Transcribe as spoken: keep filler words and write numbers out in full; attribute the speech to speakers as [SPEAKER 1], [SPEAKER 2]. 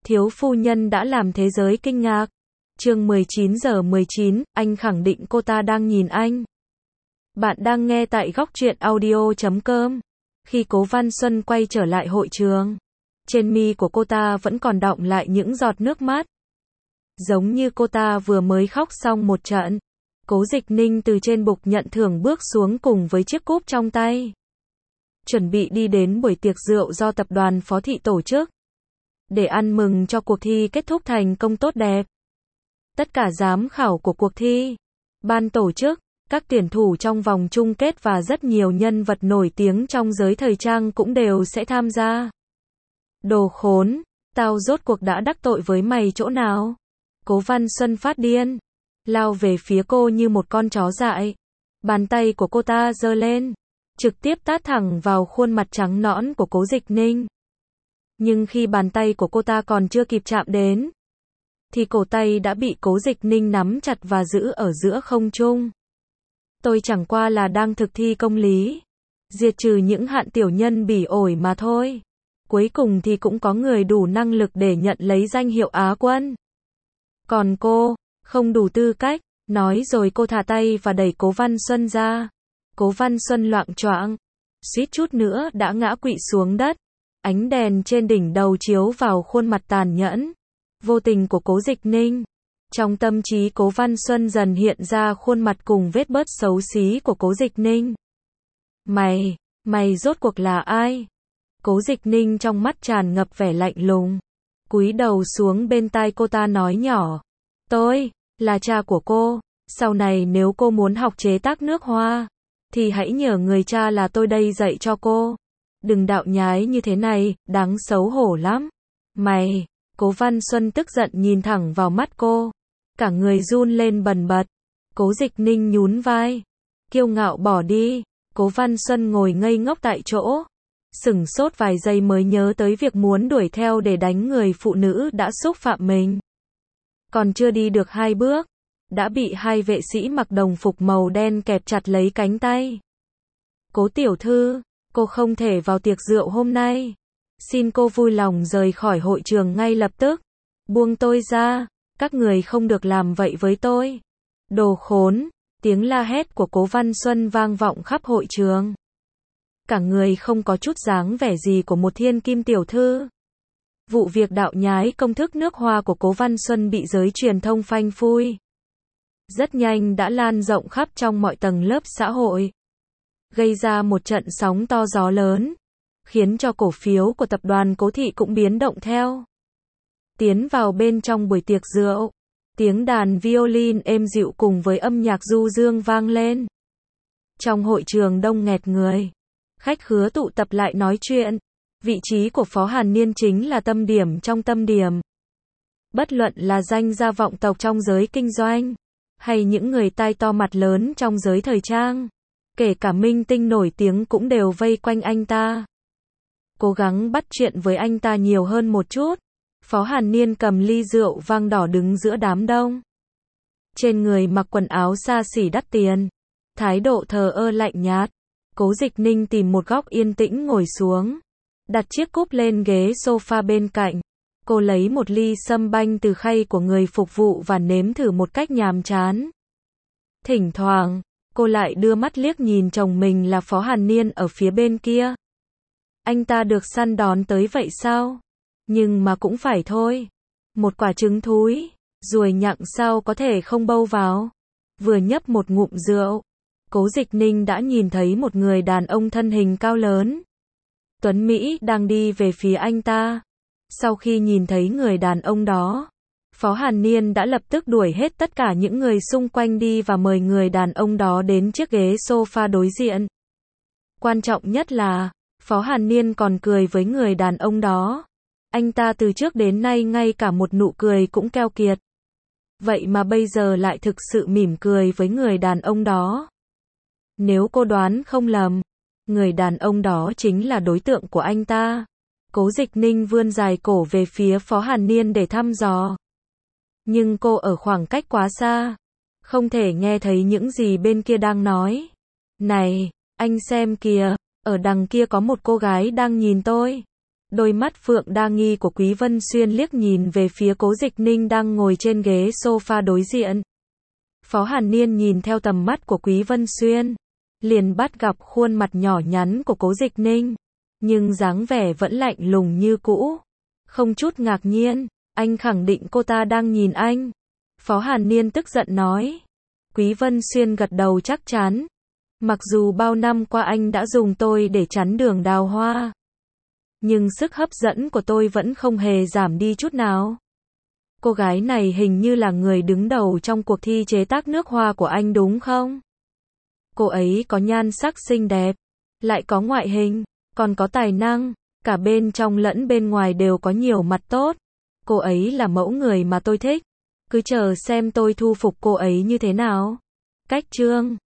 [SPEAKER 1] Thiếu phu nhân đã làm thế giới kinh ngạc. Chương mười chín giờ mười chín, anh khẳng định cô ta đang nhìn anh. Bạn đang nghe tại góc truyện audio chấm com. Khi Cố Văn Xuân quay trở lại hội trường, trên mi của cô ta vẫn còn đọng lại những giọt nước mắt. Giống như cô ta vừa mới khóc xong một trận. Cố Dịch Ninh từ trên bục nhận thưởng bước xuống cùng với chiếc cúp trong tay. Chuẩn bị đi đến buổi tiệc rượu do tập đoàn Phó Thị tổ chức. Để ăn mừng cho cuộc thi kết thúc thành công tốt đẹp. Tất cả giám khảo của cuộc thi, ban tổ chức, các tuyển thủ trong vòng chung kết và rất nhiều nhân vật nổi tiếng trong giới thời trang cũng đều sẽ tham gia. Đồ khốn, tao rốt cuộc đã đắc tội với mày chỗ nào? Cố Văn Xuân phát điên, lao về phía cô như một con chó dại. Bàn tay của cô ta giơ lên, trực tiếp tát thẳng vào khuôn mặt trắng nõn của Cố Dịch Ninh. Nhưng khi bàn tay của cô ta còn chưa kịp chạm đến, thì cổ tay đã bị Cố Dịch Ninh nắm chặt và giữ ở giữa không trung. Tôi chẳng qua là đang thực thi công lý, diệt trừ những hạn tiểu nhân bỉ ổi mà thôi. Cuối cùng thì cũng có người đủ năng lực để nhận lấy danh hiệu Á quân. Còn cô, không đủ tư cách. Nói rồi cô thả tay và đẩy Cố Văn Xuân ra. Cố Văn Xuân loạng choạng, suýt chút nữa đã ngã quỵ xuống đất. Ánh đèn trên đỉnh đầu chiếu vào khuôn mặt tàn nhẫn, vô tình của Cố Dịch Ninh. Trong tâm trí Cố Văn Xuân dần hiện ra khuôn mặt cùng vết bớt xấu xí của Cố Dịch Ninh. Mày, mày rốt cuộc là ai? Cố Dịch Ninh trong mắt tràn ngập vẻ lạnh lùng, cúi đầu xuống bên tai cô ta nói nhỏ. Tôi, là cha của cô, sau này nếu cô muốn học chế tác nước hoa, thì hãy nhờ người cha là tôi đây dạy cho cô. Đừng đạo nhái như thế này, đáng xấu hổ lắm. Mày, Cố Văn Xuân tức giận nhìn thẳng vào mắt cô, cả người run lên bần bật. Cố Dịch Ninh nhún vai, kiêu ngạo bỏ đi. Cố Văn Xuân ngồi ngây ngốc tại chỗ, sửng sốt vài giây mới nhớ tới việc muốn đuổi theo để đánh người phụ nữ đã xúc phạm mình. Còn chưa đi được hai bước, đã bị hai vệ sĩ mặc đồng phục màu đen kẹp chặt lấy cánh tay. Cố tiểu thư, cô không thể vào tiệc rượu hôm nay. Xin cô vui lòng rời khỏi hội trường ngay lập tức. Buông tôi ra, các người không được làm vậy với tôi. Đồ khốn, tiếng la hét của Cố Văn Xuân vang vọng khắp hội trường. Cả người không có chút dáng vẻ gì của một thiên kim tiểu thư. Vụ việc đạo nhái công thức nước hoa của Cố Văn Xuân bị giới truyền thông phanh phui. Rất nhanh đã lan rộng khắp trong mọi tầng lớp xã hội, gây ra một trận sóng to gió lớn, khiến cho cổ phiếu của tập đoàn Cố Thị cũng biến động theo. Tiến vào bên trong buổi tiệc rượu, tiếng đàn violin êm dịu cùng với âm nhạc du dương vang lên. Trong hội trường đông nghẹt người, khách khứa tụ tập lại nói chuyện. Vị trí của Phó Hàn Niên chính là tâm điểm trong tâm điểm. Bất luận là danh gia vọng tộc trong giới kinh doanh, hay những người tai to mặt lớn trong giới thời trang, kể cả minh tinh nổi tiếng cũng đều vây quanh anh ta, cố gắng bắt chuyện với anh ta nhiều hơn một chút. Phó Hàn Niên cầm ly rượu vang đỏ đứng giữa đám đông. Trên người mặc quần áo xa xỉ đắt tiền, thái độ thờ ơ lạnh nhạt. Cố Dịch Ninh tìm một góc yên tĩnh ngồi xuống, đặt chiếc cúp lên ghế sofa bên cạnh. Cô lấy một ly sâm banh từ khay của người phục vụ và nếm thử một cách nhàm chán. Thỉnh thoảng, cô lại đưa mắt liếc nhìn chồng mình là Phó Hàn Niên ở phía bên kia. Anh ta được săn đón tới vậy sao? Nhưng mà cũng phải thôi. Một quả trứng thúi, ruồi nhặng sao có thể không bâu vào. Vừa nhấp một ngụm rượu, Cố Dịch Ninh đã nhìn thấy một người đàn ông thân hình cao lớn, tuấn Mỹ đang đi về phía anh ta. Sau khi nhìn thấy người đàn ông đó, Phó Hàn Niên đã lập tức đuổi hết tất cả những người xung quanh đi và mời người đàn ông đó đến chiếc ghế sofa đối diện. Quan trọng nhất là, Phó Hàn Niên còn cười với người đàn ông đó. Anh ta từ trước đến nay ngay cả một nụ cười cũng keo kiệt. Vậy mà bây giờ lại thực sự mỉm cười với người đàn ông đó. Nếu cô đoán không lầm, người đàn ông đó chính là đối tượng của anh ta. Cố Dịch Ninh vươn dài cổ về phía Phó Hàn Niên để thăm dò. Nhưng cô ở khoảng cách quá xa, không thể nghe thấy những gì bên kia đang nói. Này, anh xem kìa, ở đằng kia có một cô gái đang nhìn tôi. Đôi mắt phượng đa nghi của Quý Vân Xuyên liếc nhìn về phía Cố Dịch Ninh đang ngồi trên ghế sofa đối diện. Phó Hàn Niên nhìn theo tầm mắt của Quý Vân Xuyên, liền bắt gặp khuôn mặt nhỏ nhắn của Cố Dịch Ninh, nhưng dáng vẻ vẫn lạnh lùng như cũ. Không chút ngạc nhiên, anh khẳng định cô ta đang nhìn anh. Phó Hàn Niên tức giận nói. Quý Vân Xuyên gật đầu chắc chắn. Mặc dù bao năm qua anh đã dùng tôi để chắn đường đào hoa, nhưng sức hấp dẫn của tôi vẫn không hề giảm đi chút nào. Cô gái này hình như là người đứng đầu trong cuộc thi chế tác nước hoa của anh đúng không? Cô ấy có nhan sắc xinh đẹp, lại có ngoại hình, còn có tài năng, cả bên trong lẫn bên ngoài đều có nhiều mặt tốt. Cô ấy là mẫu người mà tôi thích. Cứ chờ xem tôi thu phục cô ấy như thế nào. Cách chương